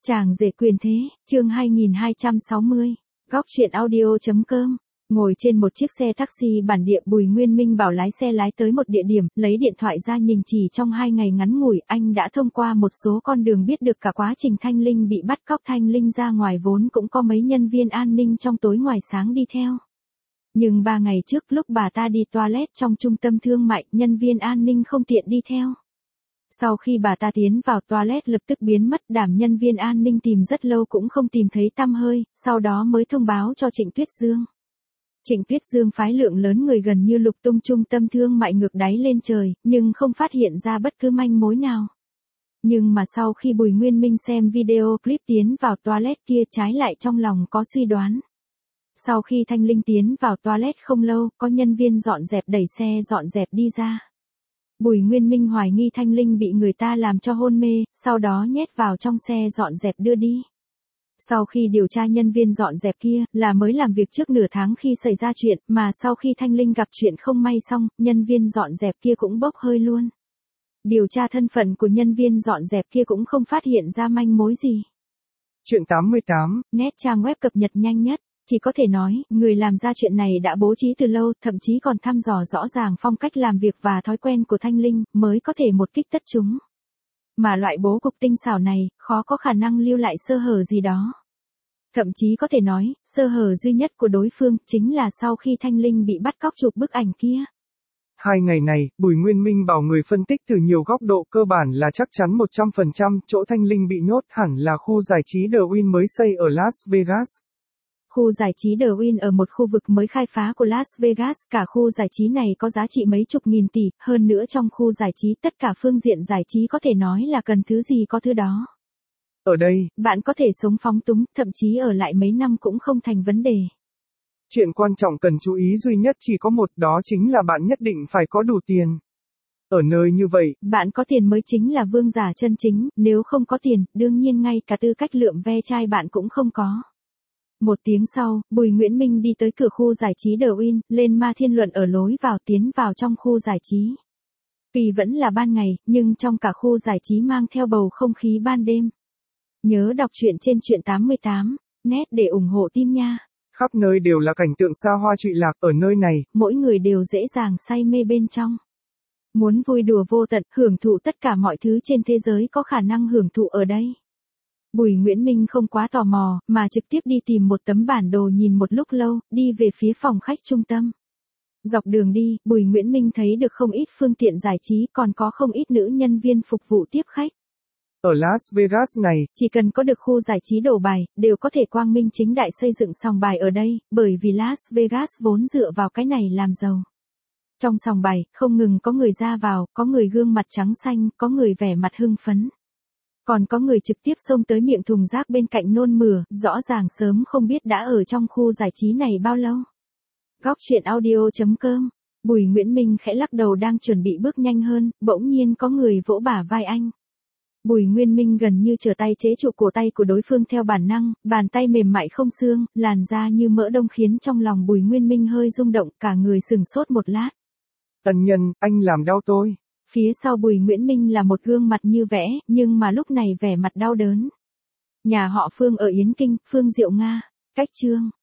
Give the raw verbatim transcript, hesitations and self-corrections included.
Chàng rể quyền thế, chương hai nghìn hai trăm sáu mươi, góc truyện audio.com. Ngồi trên một chiếc xe taxi bản địa, Bùi Nguyên Minh bảo lái xe lái tới một địa điểm, lấy điện thoại ra nhìn, chỉ trong hai ngày ngắn ngủi, anh đã thông qua một số con đường biết được cả quá trình Thanh Linh bị bắt cóc. Thanh Linh ra ngoài vốn cũng có mấy nhân viên an ninh trong tối ngoài sáng đi theo. Nhưng ba ngày trước lúc bà ta đi toilet trong trung tâm thương mại, nhân viên an ninh không tiện đi theo. Sau khi bà ta tiến vào toilet lập tức biến mất, đảm nhân viên an ninh tìm rất lâu cũng không tìm thấy tăm hơi, sau đó mới thông báo cho Trịnh Tuyết Dương. Trịnh Tuyết Dương phái lượng lớn người gần như lục tung trung tâm thương mại ngược đáy lên trời, nhưng không phát hiện ra bất cứ manh mối nào. Nhưng mà sau khi Bùi Nguyên Minh xem video clip tiến vào toilet kia, trái lại trong lòng có suy đoán. Sau khi Thanh Linh tiến vào toilet không lâu, có nhân viên dọn dẹp đẩy xe dọn dẹp đi ra. Bùi Nguyên Minh hoài nghi Thanh Linh bị người ta làm cho hôn mê, sau đó nhét vào trong xe dọn dẹp đưa đi. Sau khi điều tra nhân viên dọn dẹp kia, là mới làm việc trước nửa tháng khi xảy ra chuyện, mà sau khi Thanh Linh gặp chuyện không may xong, nhân viên dọn dẹp kia cũng bốc hơi luôn. Điều tra thân phận của nhân viên dọn dẹp kia cũng không phát hiện ra manh mối gì. Chuyện tám mươi tám, Net trang web cập nhật nhanh nhất. Chỉ có thể nói, người làm ra chuyện này đã bố trí từ lâu, thậm chí còn thăm dò rõ ràng phong cách làm việc và thói quen của Thanh Linh, mới có thể một kích tất chúng. Mà loại bố cục tinh xảo này, khó có khả năng lưu lại sơ hở gì đó. Thậm chí có thể nói, sơ hở duy nhất của đối phương, chính là sau khi Thanh Linh bị bắt cóc chụp bức ảnh kia. Hai ngày này, Bùi Nguyên Minh bảo người phân tích từ nhiều góc độ, cơ bản là chắc chắn một trăm phần trăm chỗ Thanh Linh bị nhốt hẳn là khu giải trí The Wynn mới xây ở Las Vegas. Khu giải trí The Wynn ở một khu vực mới khai phá của Las Vegas, cả khu giải trí này có giá trị mấy chục nghìn tỷ, hơn nữa trong khu giải trí tất cả phương diện giải trí có thể nói là cần thứ gì có thứ đó. Ở đây, bạn có thể sống phóng túng, thậm chí ở lại mấy năm cũng không thành vấn đề. Chuyện quan trọng cần chú ý duy nhất chỉ có một, đó chính là bạn nhất định phải có đủ tiền. Ở nơi như vậy, bạn có tiền mới chính là vương giả chân chính, nếu không có tiền, đương nhiên ngay cả tư cách lượm ve chai bạn cũng không có. Một tiếng sau, Bùi Nguyễn Minh đi tới cửa khu giải trí The Wynn, lên Ma Thiên Luận ở lối vào, tiến vào trong khu giải trí. Vì vẫn là ban ngày, nhưng trong cả khu giải trí mang theo bầu không khí ban đêm. Nhớ đọc truyện trên truyện tám mươi tám, net để ủng hộ team nha. Khắp nơi đều là cảnh tượng xa hoa trụy lạc, ở nơi này, mỗi người đều dễ dàng say mê bên trong. Muốn vui đùa vô tận, hưởng thụ tất cả mọi thứ trên thế giới có khả năng hưởng thụ ở đây. Bùi Nguyễn Minh không quá tò mò, mà trực tiếp đi tìm một tấm bản đồ nhìn một lúc lâu, đi về phía phòng khách trung tâm. Dọc đường đi, Bùi Nguyễn Minh thấy được không ít phương tiện giải trí, còn có không ít nữ nhân viên phục vụ tiếp khách. Ở Las Vegas này, chỉ cần có được khu giải trí đổ bài, đều có thể quang minh chính đại xây dựng sòng bài ở đây, bởi vì Las Vegas vốn dựa vào cái này làm giàu. Trong sòng bài, không ngừng có người ra vào, có người gương mặt trắng xanh, có người vẻ mặt hưng phấn. Còn có người trực tiếp xông tới miệng thùng rác bên cạnh nôn mửa, rõ ràng sớm không biết đã ở trong khu giải trí này bao lâu. Góc truyện audio.com. Bùi Nguyễn Minh khẽ lắc đầu đang chuẩn bị bước nhanh hơn, bỗng nhiên có người vỗ bả vai anh. Bùi Nguyên Minh gần như trở tay chế trụ cổ tay của đối phương theo bản năng, bàn tay mềm mại không xương, làn da như mỡ đông khiến trong lòng Bùi Nguyên Minh hơi rung động, cả người sừng sốt một lát. Ân nhân, anh làm đau tôi. Phía sau Bùi Nguyễn Minh là một gương mặt như vẽ, nhưng mà lúc này vẻ mặt đau đớn. Nhà họ Phương ở Yến Kinh, Phương Diệu Nga. Cách chương